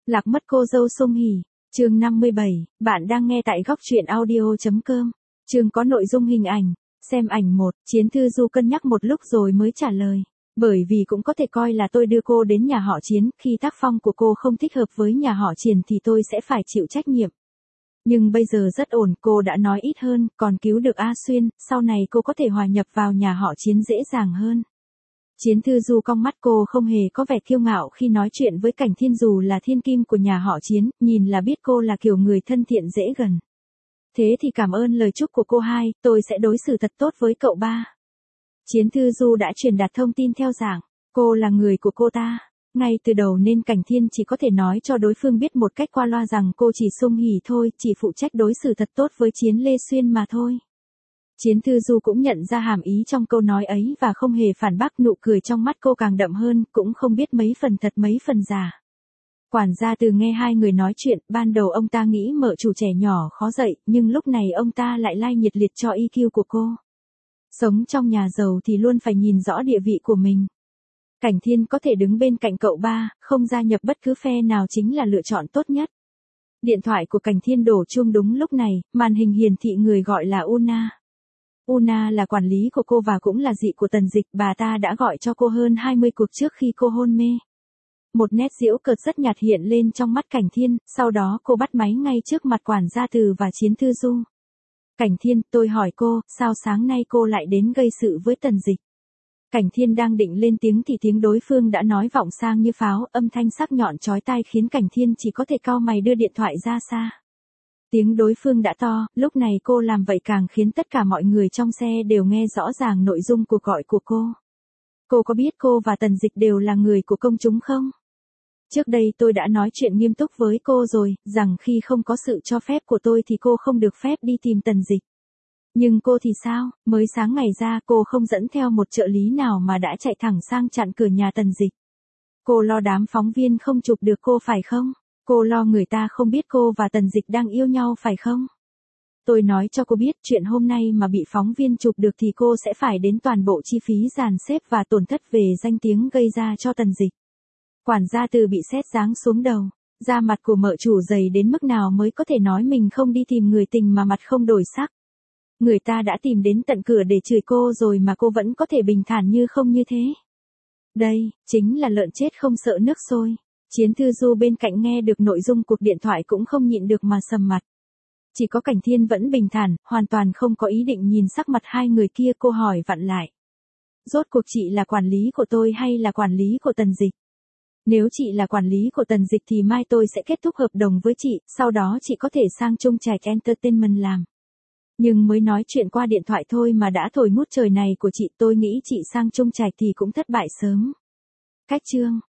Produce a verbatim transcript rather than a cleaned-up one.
Lạc mất cô dâu Song Hỷ, chương năm mươi bảy, bạn đang nghe tại góc truyện audio.com. Chương có nội dung hình ảnh, xem ảnh một, Chiến Thư Du cân nhắc một lúc rồi mới trả lời. Bởi vì cũng có thể coi là tôi đưa cô đến nhà họ Chiến, khi tác phong của cô không thích hợp với nhà họ Triển thì tôi sẽ phải chịu trách nhiệm. Nhưng bây giờ rất ổn, cô đã nói ít hơn, còn cứu được A Xuyên, sau này cô có thể hòa nhập vào nhà họ Chiến dễ dàng hơn. Chiến Thư Du cong mắt, cô không hề có vẻ kiêu ngạo khi nói chuyện với Cảnh Thiên dù là thiên kim của nhà họ Chiến, nhìn là biết cô là kiểu người thân thiện dễ gần. Thế thì cảm ơn lời chúc của cô hai, tôi sẽ đối xử thật tốt với cậu ba. Chiến Thư Du đã truyền đạt thông tin theo dạng, cô là người của cô ta. Ngay từ đầu nên Cảnh Thiên chỉ có thể nói cho đối phương biết một cách qua loa rằng cô chỉ Song Hỷ thôi, chỉ phụ trách đối xử thật tốt với Chiến Lê Xuyên mà thôi. Chiến Thư Du cũng nhận ra hàm ý trong câu nói ấy và không hề phản bác, nụ cười trong mắt cô càng đậm hơn, cũng không biết mấy phần thật mấy phần giả. Quản gia Từ nghe hai người nói chuyện, ban đầu ông ta nghĩ mợ chủ trẻ nhỏ khó dạy, nhưng lúc này ông ta lại like nhiệt liệt cho i kiu của cô. Sống trong nhà giàu thì luôn phải nhìn rõ địa vị của mình. Cảnh Thiên có thể đứng bên cạnh cậu ba, không gia nhập bất cứ phe nào chính là lựa chọn tốt nhất. Điện thoại của Cảnh Thiên đổ chuông đúng lúc này, màn hình hiển thị người gọi là Una. Una là quản lý của cô và cũng là dị của Tần Dịch, bà ta đã gọi cho cô hơn hai mươi cuộc trước khi cô hôn mê. Một nét giễu cợt rất nhạt hiện lên trong mắt Cảnh Thiên, sau đó cô bắt máy ngay trước mặt quản gia Từ và Chiến Thư Du. Cảnh Thiên, tôi hỏi cô, sao sáng nay cô lại đến gây sự với Tần Dịch? Cảnh Thiên đang định lên tiếng thì tiếng đối phương đã nói vọng sang như pháo, âm thanh sắc nhọn chói tai khiến Cảnh Thiên chỉ có thể cau mày đưa điện thoại ra xa. Tiếng đối phương đã to, lúc này cô làm vậy càng khiến tất cả mọi người trong xe đều nghe rõ ràng nội dung cuộc gọi của cô. Cô có biết cô và Tần Dịch đều là người của công chúng không? Trước đây tôi đã nói chuyện nghiêm túc với cô rồi, rằng khi không có sự cho phép của tôi thì cô không được phép đi tìm Tần Dịch. Nhưng cô thì sao, mới sáng ngày ra cô không dẫn theo một trợ lý nào mà đã chạy thẳng sang chặn cửa nhà Tần Dịch. Cô lo đám phóng viên không chụp được cô phải không? Cô lo người ta không biết cô và Tần Dịch đang yêu nhau phải không? Tôi nói cho cô biết chuyện hôm nay mà bị phóng viên chụp được thì cô sẽ phải đến toàn bộ chi phí dàn xếp và tổn thất về danh tiếng gây ra cho Tần Dịch. Quản gia Từ bị sét giáng xuống đầu, da mặt của mợ chủ dày đến mức nào mới có thể nói mình không đi tìm người tình mà mặt không đổi sắc. Người ta đã tìm đến tận cửa để chửi cô rồi mà cô vẫn có thể bình thản như không như thế. Đây, chính là lợn chết không sợ nước sôi. Chiến Thư Du bên cạnh nghe được nội dung cuộc điện thoại cũng không nhịn được mà sầm mặt. Chỉ có Cảnh Thiên vẫn bình thản, hoàn toàn không có ý định nhìn sắc mặt hai người kia. Cô hỏi vặn lại. Rốt cuộc chị là quản lý của tôi hay là quản lý của Tần Dịch? Nếu chị là quản lý của Tần Dịch thì mai tôi sẽ kết thúc hợp đồng với chị, sau đó chị có thể sang Trung Trạch Entertainment làm. Nhưng mới nói chuyện qua điện thoại thôi mà đã thổi ngút trời này của chị, tôi nghĩ chị sang Trung Trạch thì cũng thất bại sớm. Cách chương,